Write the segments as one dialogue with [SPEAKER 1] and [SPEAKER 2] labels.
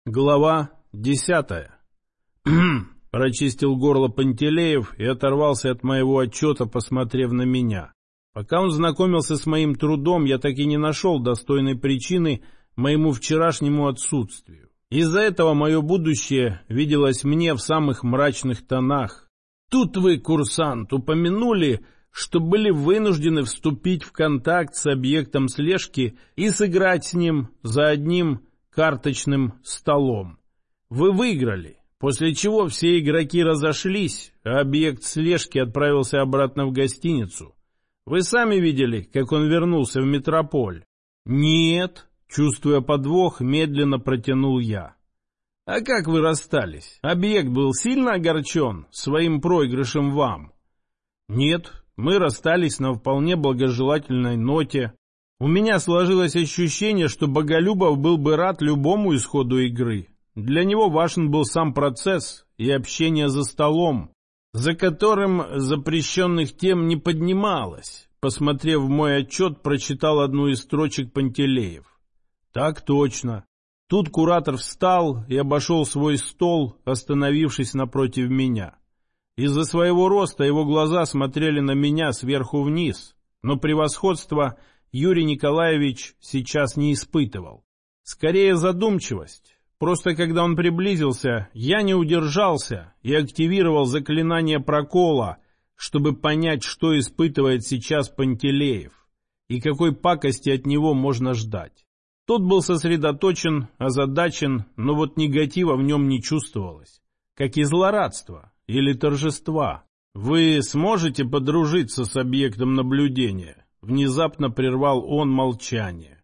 [SPEAKER 1] Глава 10. Прочистил горло Пантелеев и оторвался от моего отчета, посмотрев на меня. Пока он знакомился с моим трудом, я так и не нашел достойной причины моему вчерашнему отсутствию. Из-за этого мое будущее виделось мне в самых мрачных тонах. Тут вы, курсант, упомянули, что были вынуждены вступить в контакт с объектом слежки и сыграть с ним за одним карточным столом. Вы выиграли, после чего все игроки разошлись, а объект слежки отправился обратно в гостиницу. Вы сами видели, как он вернулся в метрополь? Нет, чувствуя подвох, медленно протянул я. А как вы расстались? Объект был сильно огорчен своим проигрышем вам? Нет, мы расстались на вполне благожелательной ноте. У меня сложилось ощущение, что Боголюбов был бы рад любому исходу игры. Для него важен был сам процесс и общение за столом, за которым запрещенных тем не поднималось. Посмотрев в мой отчет, прочитал одну из строчек Пантелеев. Так точно. Тут куратор встал и обошел свой стол, остановившись напротив меня. Из-за своего роста его глаза смотрели на меня сверху вниз, но превосходство Юрий Николаевич сейчас не испытывал. Скорее задумчивость. Просто когда он приблизился, я не удержался и активировал заклинание прокола, чтобы понять, что испытывает сейчас Пантелеев и какой пакости от него можно ждать. Тот был сосредоточен, озадачен, но вот негатива в нем не чувствовалось, как и злорадства или торжества. «Вы сможете подружиться с объектом наблюдения?» Внезапно прервал он молчание.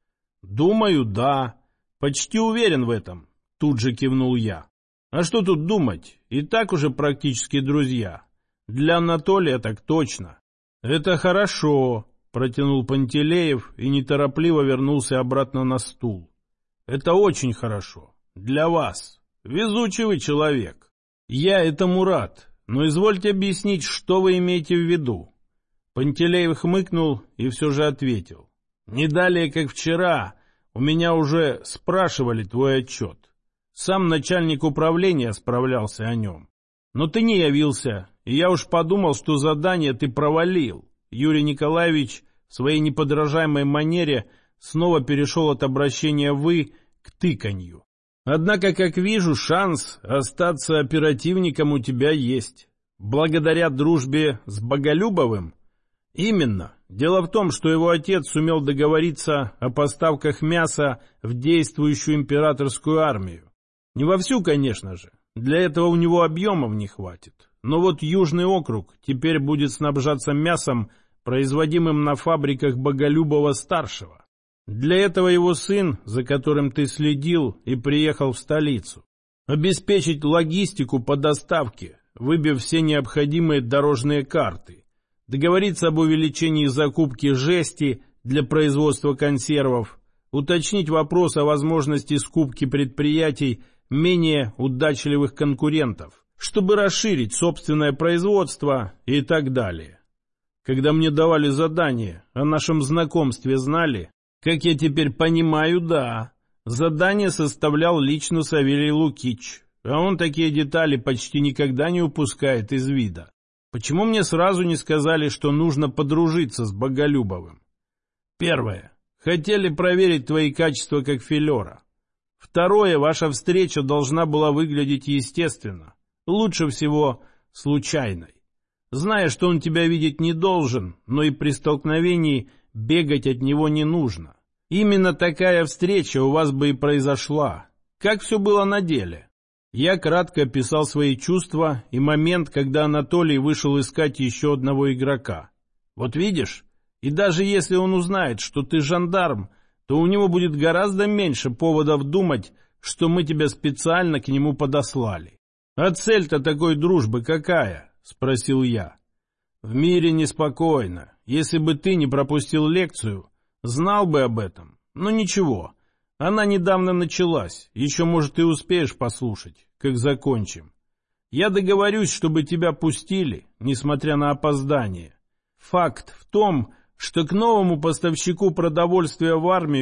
[SPEAKER 1] «Думаю, да. Почти уверен в этом», — тут же кивнул я. «А что тут думать? И так уже практически друзья. Для Анатолия так точно». «Это хорошо», — протянул Пантелеев и неторопливо вернулся обратно на стул. «Это очень хорошо. Для вас. Везучий вы человек. Я этому рад, но извольте объяснить, что вы имеете в виду». Пантелеев хмыкнул и все же ответил. «Не далее, как вчера, у меня уже спрашивали твой отчет. Сам начальник управления справлялся о нем. Но ты не явился, и я уж подумал, что задание ты провалил». Юрий Николаевич в своей неподражаемой манере снова перешел от обращения «вы» к тыканью. «Однако, как вижу, шанс остаться оперативником у тебя есть. Благодаря дружбе с Боголюбовым?» «Именно. Дело в том, что его отец сумел договориться о поставках мяса в действующую императорскую армию. Не вовсю, конечно же. Для этого у него объемов не хватит. Но вот Южный округ теперь будет снабжаться мясом, производимым на фабриках Боголюбова-старшего. Для этого его сын, за которым ты следил, и приехал в столицу. Обеспечить логистику по доставке, выбив все необходимые дорожные карты. Договориться об увеличении закупки жести для производства консервов, уточнить вопрос о возможности скупки предприятий менее удачливых конкурентов, чтобы расширить собственное производство и так далее. Когда мне давали задание, о нашем знакомстве знали? Как я теперь понимаю, да. Задание составлял лично Савелий Лукич, а он такие детали почти никогда не упускает из вида. Почему мне сразу не сказали, что нужно подружиться с Боголюбовым? Первое. Хотели проверить твои качества как филера. Второе. Ваша встреча должна была выглядеть естественно. Лучше всего случайной. Зная, что он тебя видеть не должен, но и при столкновении бегать от него не нужно. Именно такая встреча у вас бы и произошла. Как все было на деле? Я кратко описал свои чувства и момент, когда Анатолий вышел искать еще одного игрока. Вот видишь, и даже если он узнает, что ты жандарм, то у него будет гораздо меньше поводов думать, что мы тебя специально к нему подослали. «А цель-то такой дружбы какая?» — спросил я. «В мире неспокойно. Если бы ты не пропустил лекцию, знал бы об этом. Но ничего». Она недавно началась, еще, может, и успеешь послушать, как закончим. Я договорюсь, чтобы тебя пустили, несмотря на опоздание. Факт в том, что к новому поставщику продовольствия в армию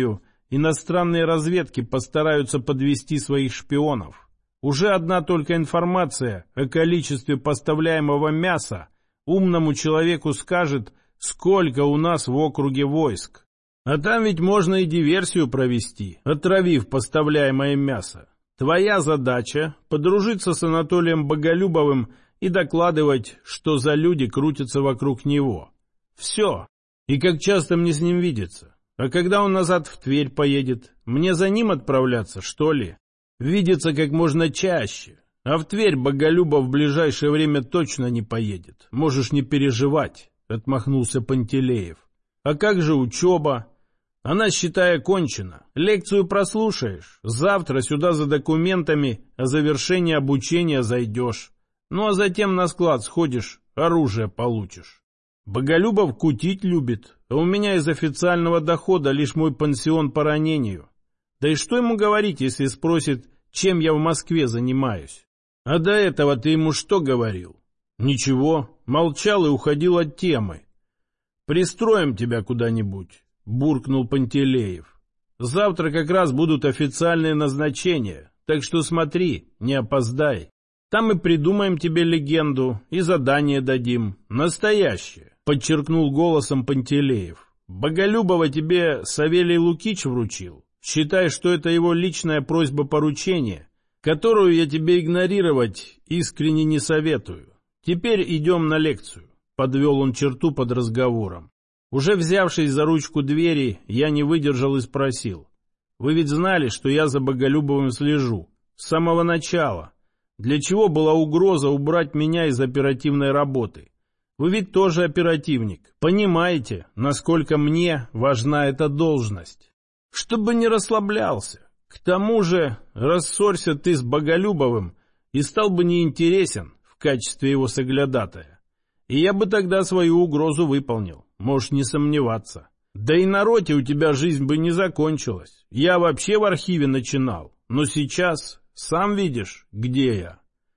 [SPEAKER 1] иностранные разведки постараются подвести своих шпионов. Уже одна только информация о количестве поставляемого мяса умному человеку скажет, сколько у нас в округе войск. А там ведь можно и диверсию провести, отравив поставляемое мясо. Твоя задача — подружиться с Анатолием Боголюбовым и докладывать, что за люди крутятся вокруг него. Все. И как часто мне с ним видеться? А когда он назад в Тверь поедет, мне за ним отправляться, что ли? Видеться как можно чаще. А в Тверь Боголюбов в ближайшее время точно не поедет. Можешь не переживать, — отмахнулся Пантелеев. А как же учеба? Она, считай, окончена. Лекцию прослушаешь. Завтра сюда за документами о завершении обучения зайдешь. Ну а затем на склад сходишь, оружие получишь. Боголюбов кутить любит, а у меня из официального дохода лишь мой пансион по ранению. Да и что ему говорить, если спросит, чем я в Москве занимаюсь? А до этого ты ему что говорил? Ничего, молчал и уходил от темы. Пристроим тебя куда-нибудь, буркнул Пантелеев. Завтра как раз будут официальные назначения, так что смотри, не опоздай. Там и придумаем тебе легенду, и задание дадим. Настоящее, подчеркнул голосом Пантелеев. Боголюбова тебе Савелий Лукич вручил. Считай, что это его личная просьба-поручение, которую я тебе игнорировать искренне не советую. Теперь идем на лекцию. Подвел он черту под разговором. Уже взявшись за ручку двери, я не выдержал и спросил. Вы ведь знали, что я за Боголюбовым слежу. С самого начала. Для чего была угроза убрать меня из оперативной работы? Вы ведь тоже оперативник. Понимаете, насколько мне важна эта должность. Чтобы не расслаблялся. К тому же, рассорься ты с Боголюбовым и стал бы неинтересен в качестве его соглядатая. И я бы тогда свою угрозу выполнил, можешь не сомневаться. Да и на роте у тебя жизнь бы не закончилась. Я вообще в архиве начинал, но сейчас, сам видишь, где я.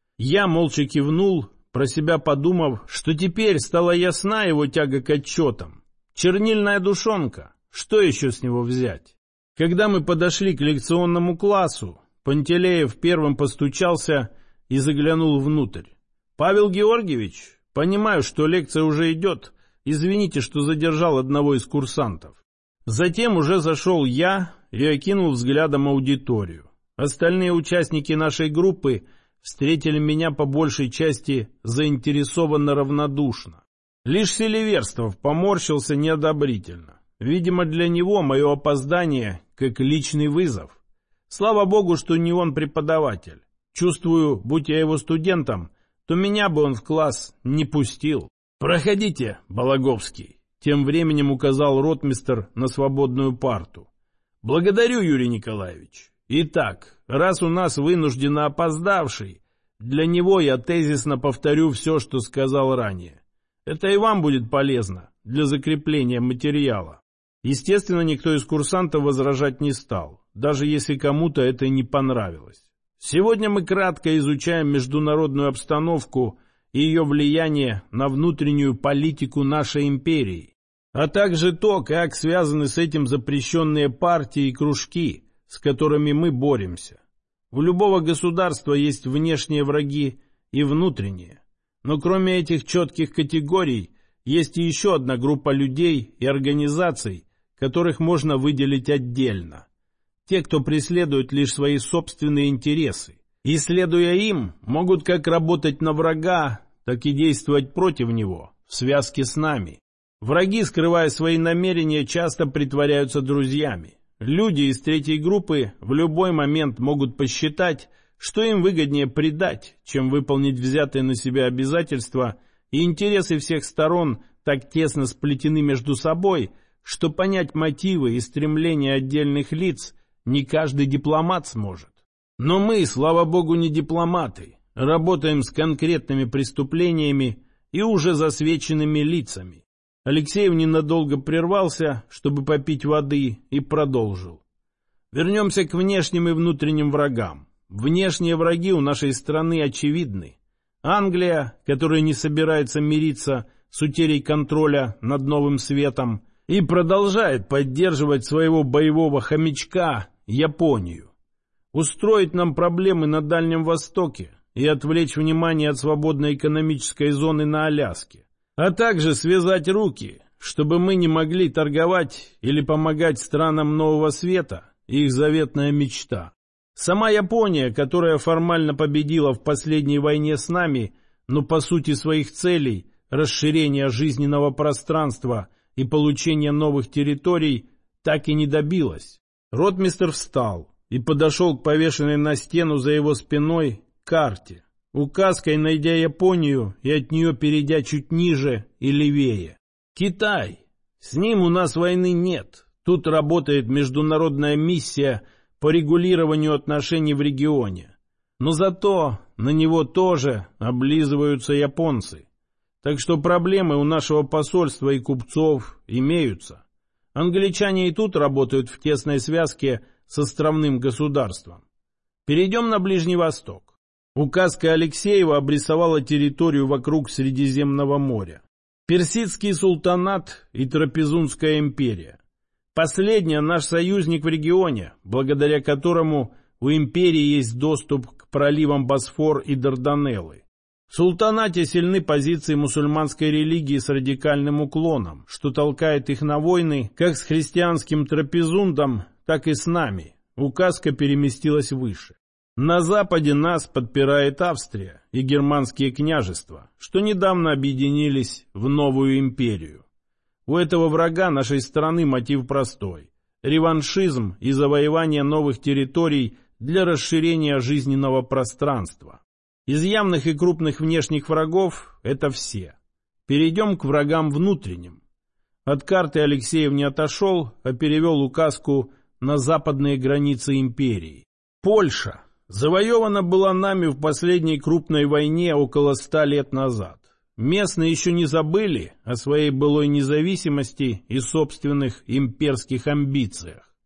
[SPEAKER 1] Я молча кивнул, про себя подумав, что теперь стала ясна его тяга к отчетам. Чернильная душонка, что еще с него взять? Когда мы подошли к лекционному классу, Пантелеев первым постучался и заглянул внутрь. «Павел Георгиевич, понимаю, что лекция уже идет. Извините, что задержал одного из курсантов». Затем уже зашел я и окинул взглядом аудиторию. Остальные участники нашей группы встретили меня по большей части заинтересованно равнодушно. Лишь Селиверстов поморщился неодобрительно. Видимо, для него мое опоздание как личный вызов. Слава богу, что не он преподаватель. Чувствую, будь я его студентом, то меня бы он в класс не пустил. «Проходите, Балаговский», — тем временем указал ротмистр на свободную парту. «Благодарю, Юрий Николаевич. Итак, раз у нас вынужденно опоздавший, для него я тезисно повторю все, что сказал ранее. Это и вам будет полезно для закрепления материала». Естественно, никто из курсантов возражать не стал, даже если кому-то это не понравилось. Сегодня мы кратко изучаем международную обстановку и ее влияние на внутреннюю политику нашей империи, а также то, как связаны с этим запрещенные партии и кружки, с которыми мы боремся. У любого государства есть внешние враги и внутренние. Но кроме этих четких категорий, есть и еще одна группа людей и организаций, которых можно выделить отдельно. Те, кто преследует лишь свои собственные интересы, и, следуя им, могут как работать на врага, так и действовать против него, в связке с нами. Враги, скрывая свои намерения, часто притворяются друзьями. Люди из третьей группы в любой момент могут посчитать, что им выгоднее предать, чем выполнить взятые на себя обязательства, и интересы всех сторон так тесно сплетены между собой, что понять мотивы и стремления отдельных лиц не каждый дипломат сможет. Но мы, слава богу, не дипломаты, работаем с конкретными преступлениями и уже засвеченными лицами. Алексеев ненадолго прервался, чтобы попить воды, и продолжил. Вернемся к внешним и внутренним врагам. Внешние враги у нашей страны очевидны. Англия, которая не собирается мириться с утерей контроля над Новым Светом, и продолжает поддерживать своего боевого хомячка Японию. Устроить нам проблемы на Дальнем Востоке и отвлечь внимание от свободной экономической зоны на Аляске, а также связать руки, чтобы мы не могли торговать или помогать странам Нового Света, их заветная мечта. Сама Япония, которая формально победила в последней войне с нами, но по сути своих целей, расширения жизненного пространства и получения новых территорий, так и не добилась. Ротмистр встал и подошел к повешенной на стену за его спиной карте, указкой найдя Японию и от нее перейдя чуть ниже и левее. Китай. С ним у нас войны нет. Тут работает международная миссия по регулированию отношений в регионе. Но зато на него тоже облизываются японцы. Так что проблемы у нашего посольства и купцов имеются. Англичане и тут работают в тесной связке с островным государством. Перейдем на Ближний Восток. Указка Алексеева обрисовала территорию вокруг Средиземного моря. Персидский султанат и Трапезунская империя. Последняя наш союзник в регионе, благодаря которому у империи есть доступ к проливам Босфор и Дарданеллы. В султанате сильны позиции мусульманской религии с радикальным уклоном, что толкает их на войны как с христианским Трапезундом, так и с нами. Указка переместилась выше. На западе нас подпирает Австрия и германские княжества, что недавно объединились в новую империю. У этого врага нашей страны мотив простой – реваншизм и завоевание новых территорий для расширения жизненного пространства. Из явных и крупных внешних врагов это все. Перейдем к врагам внутренним. От карты Алексеев не отошел, а перевел указку на западные границы империи. Польша завоевана была нами в последней крупной войне около 100 лет назад. Местные еще не забыли о своей былой независимости и собственных имперских амбициях.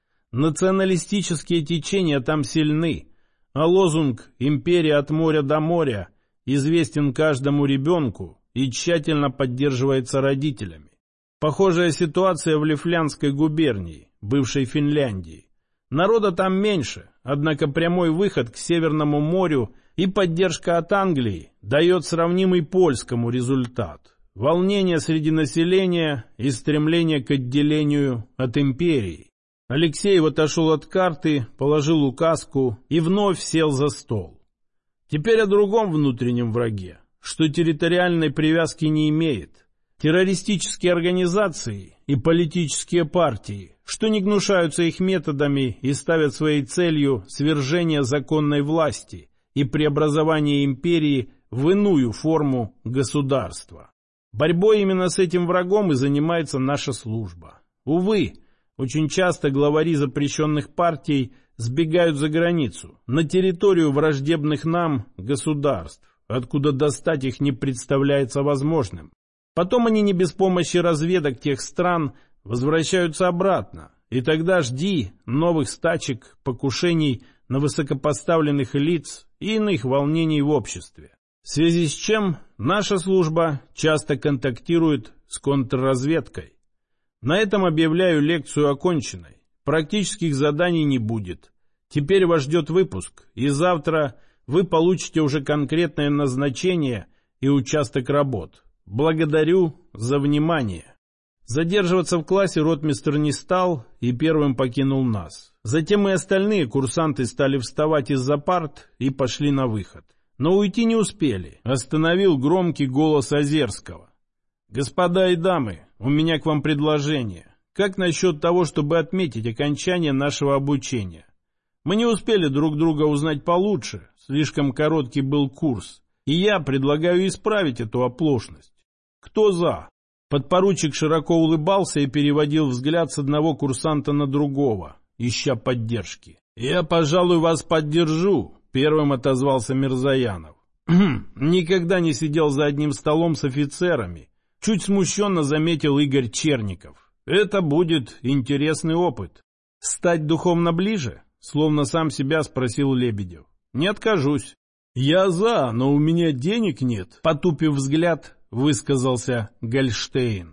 [SPEAKER 1] Националистические течения там сильны, а лозунг «Империя от моря до моря» известен каждому ребенку и тщательно поддерживается родителями. Похожая ситуация в Лифляндской губернии, бывшей Финляндии. Народа там меньше, однако прямой выход к Северному морю и поддержка от Англии дает сравнимый польскому результат. Волнение среди населения и стремление к отделению от империи. Алексеев отошел от карты, положил указку и вновь сел за стол. Теперь о другом внутреннем враге, что территориальной привязки не имеет. Террористические организации и политические партии, что не гнушаются их методами и ставят своей целью свержение законной власти и преобразование империи в иную форму государства. Борьбой именно с этим врагом и занимается наша служба. Увы, очень часто главари запрещенных партий сбегают за границу, на территорию враждебных нам государств, откуда достать их не представляется возможным. Потом они не без помощи разведок тех стран возвращаются обратно, и тогда жди новых стачек, покушений на высокопоставленных лиц и иных волнений в обществе. В связи с чем наша служба часто контактирует с контрразведкой. На этом объявляю лекцию оконченной. Практических заданий не будет. Теперь вас ждет выпуск, и завтра вы получите уже конкретное назначение и участок работ. Благодарю за внимание. Задерживаться в классе ротмистр не стал и первым покинул нас. Затем и остальные курсанты стали вставать из-за парт и пошли на выход. Но уйти не успели. Остановил громкий голос Озерского. «Господа и дамы, у меня к вам предложение. Как насчет того, чтобы отметить окончание нашего обучения? Мы не успели друг друга узнать получше, слишком короткий был курс, и я предлагаю исправить эту оплошность. Кто за?» Подпоручик широко улыбался и переводил взгляд с одного курсанта на другого, ища поддержки. «Я, пожалуй, вас поддержу», — первым отозвался Мирзаянов. «Никогда не сидел за одним столом с офицерами», — чуть смущенно заметил Игорь Черников. «Это будет интересный опыт». «Стать духовно ближе?» — словно сам себя спросил Лебедев. «Не откажусь». «Я за, но у меня денег нет», — потупив взгляд, высказался Гольштейн.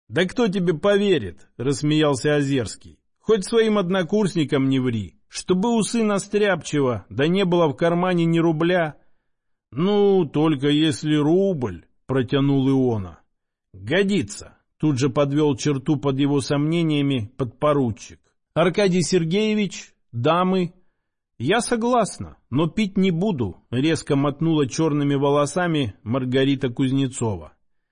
[SPEAKER 1] «Да кто тебе поверит?» — рассмеялся Озерский. «Хоть своим однокурсникам не ври, чтобы у сына Стряпчего, да не было в кармане ни рубля». «Ну, только если рубль», — протянул Иона. «Годится», — тут же подвел черту под его сомнениями подпоручик. «Аркадий Сергеевич, дамы?» «Я согласна, но пить не буду», — резко мотнула черными волосами Маргарита Кузнецова.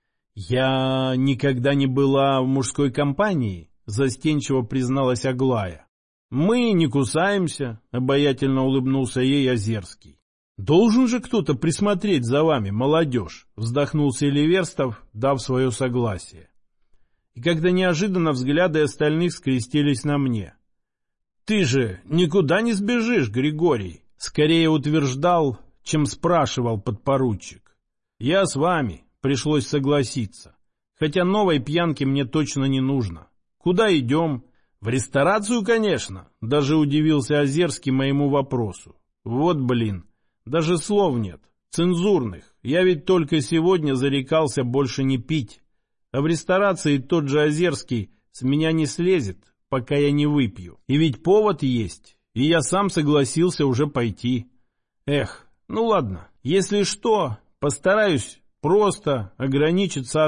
[SPEAKER 1] «Я никогда не была в мужской компании», — застенчиво призналась Аглая. «Мы не кусаемся», — обаятельно улыбнулся ей Озерский. «Должен же кто-то присмотреть за вами, молодежь», — вздохнул Селиверстов, дав свое согласие. И когда неожиданно взгляды остальных скрестились на мне. «Ты же никуда не сбежишь, Григорий», — скорее утверждал, чем спрашивал подпоручик. «Я с вами», — пришлось согласиться. «Хотя новой пьянки мне точно не нужно. Куда идем?» «В ресторацию, конечно», — даже удивился Озерский моему вопросу. «Вот блин, даже слов нет, цензурных. Я ведь только сегодня зарекался больше не пить. А в ресторации тот же Озерский с меня не слезет, пока я не выпью. И ведь повод есть, и я сам согласился уже пойти. Эх, ну ладно, если что, постараюсь просто ограничиться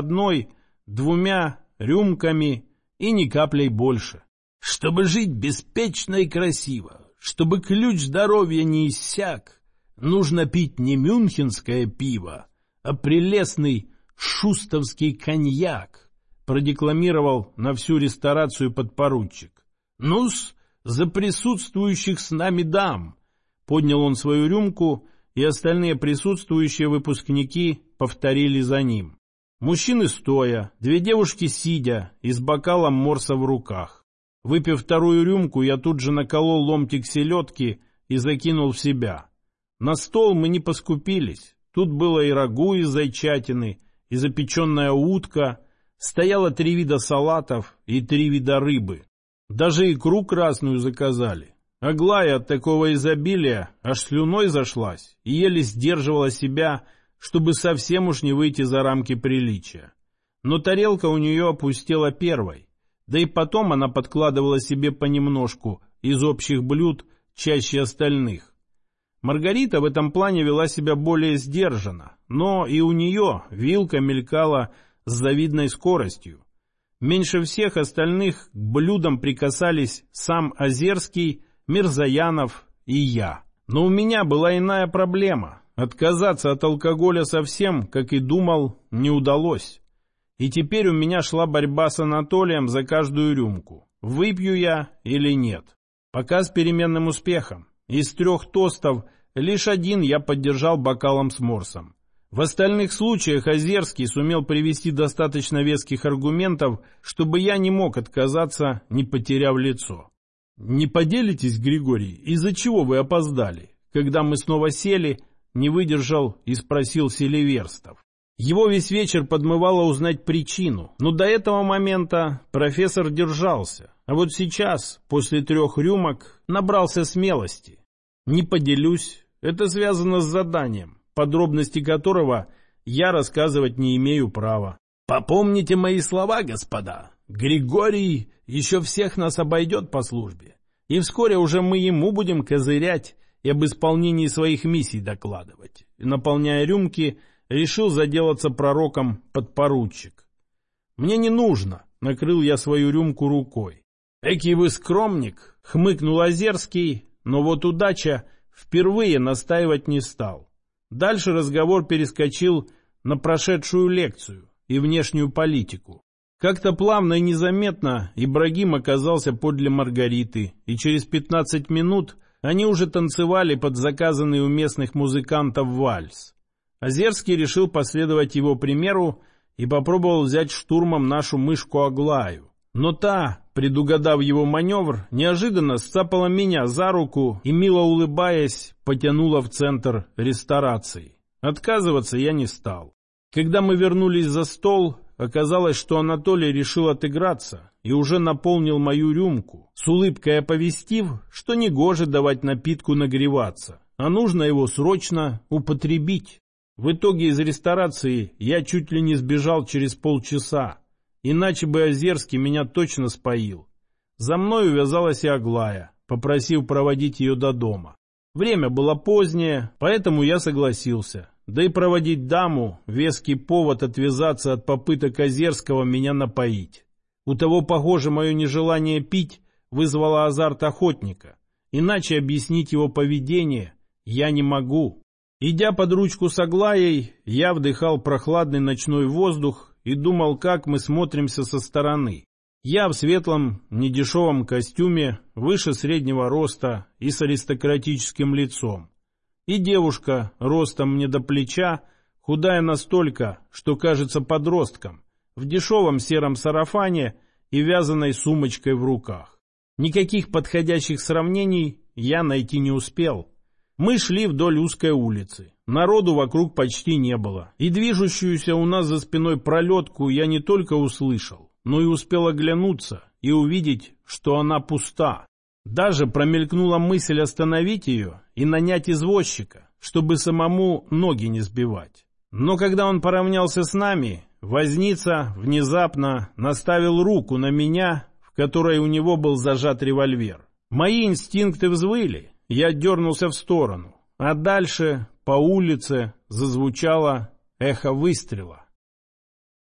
[SPEAKER 1] 1-2 рюмками и ни каплей больше. Чтобы жить беспечно и красиво, чтобы ключ здоровья не иссяк, нужно пить не мюнхенское пиво, а прелестный шустовский коньяк», — продекламировал на всю ресторацию подпоручик. «Ну-с, за присутствующих с нами дам!» Поднял он свою рюмку, и остальные присутствующие выпускники повторили за ним. Мужчины стоя, 2 девушки сидя и с бокалом морса в руках. Выпив 2-ю рюмку, я тут же наколол ломтик селедки и закинул в себя. На стол мы не поскупились. Тут было и рагу из зайчатины, и запеченная утка, стояло 3 вида салатов и 3 вида рыбы. Даже икру красную заказали. Аглая от такого изобилия аж слюной зашлась и еле сдерживала себя, чтобы совсем уж не выйти за рамки приличия. Но тарелка у нее опустела первой, да и потом она подкладывала себе понемножку из общих блюд чаще остальных. Маргарита в этом плане вела себя более сдержанно, но и у нее вилка мелькала с завидной скоростью. Меньше всех остальных к блюдам прикасались сам Озерский, Мирзаянов и я. Но у меня была иная проблема. Отказаться от алкоголя совсем, как и думал, не удалось. И теперь у меня шла борьба с Анатолием за каждую рюмку. Выпью я или нет. Пока с переменным успехом. Из 3 тостов лишь 1 я поддержал бокалом с морсом. В остальных случаях Озерский сумел привести достаточно веских аргументов, чтобы я не мог отказаться, не потеряв лицо. «Не поделитесь, Григорий, из-за чего вы опоздали?» Когда мы снова сели, не выдержал и спросил Селиверстов. Его весь вечер подмывало узнать причину, но до этого момента профессор держался. А вот сейчас, после 3 рюмок, набрался смелости. «Не поделюсь, это связано с заданием, подробности которого я рассказывать не имею права». «Попомните мои слова, господа. Григорий еще всех нас обойдет по службе, и вскоре уже мы ему будем козырять и об исполнении своих миссий докладывать». И, наполняя рюмки, решил заделаться пророком подпоручик. «Мне не нужно», — накрыл я свою рюмку рукой. «Экий вы скромник», — хмыкнул Озерский, но вот удача впервые настаивать не стал. Дальше разговор перескочил на прошедшую лекцию и внешнюю политику. Как-то плавно и незаметно Ибрагим оказался подле Маргариты, и через 15 минут они уже танцевали под заказанный у местных музыкантов вальс. Озерский решил последовать его примеру и попробовал взять штурмом нашу мышку Аглаю. Но та, предугадав его маневр, неожиданно сцапала меня за руку и, мило улыбаясь, потянула в центр ресторации. Отказываться я не стал. Когда мы вернулись за стол, оказалось, что Анатолий решил отыграться и уже наполнил мою рюмку, с улыбкой оповестив, что негоже давать напитку нагреваться, а нужно его срочно употребить. В итоге из ресторации я чуть ли не сбежал через полчаса, иначе бы Озерский меня точно споил. За мной увязалась и Аглая, попросив проводить ее до дома. Время было позднее, поэтому я согласился. Да и проводить даму — веский повод отвязаться от попыток Озерского меня напоить. У того, похоже, мое нежелание пить вызвало азарт охотника. Иначе объяснить его поведение я не могу. Идя под ручку с Аглаей, я вдыхал прохладный ночной воздух и думал, как мы смотримся со стороны. Я в светлом, недешевом костюме, выше среднего роста и с аристократическим лицом. И девушка, ростом мне до плеча, худая настолько, что кажется подростком, в дешевом сером сарафане и вязаной сумочкой в руках. Никаких подходящих сравнений я найти не успел. Мы шли вдоль узкой улицы. Народу вокруг почти не было. И движущуюся у нас за спиной пролетку я не только услышал, но и успел оглянуться и увидеть, что она пуста. Даже промелькнула мысль остановить ее и нанять извозчика, чтобы самому ноги не сбивать. Но когда он поравнялся с нами, возница внезапно наставил руку на меня, в которой у него был зажат револьвер. Мои инстинкты взвыли, я дернулся в сторону, а дальше по улице зазвучало эхо выстрела.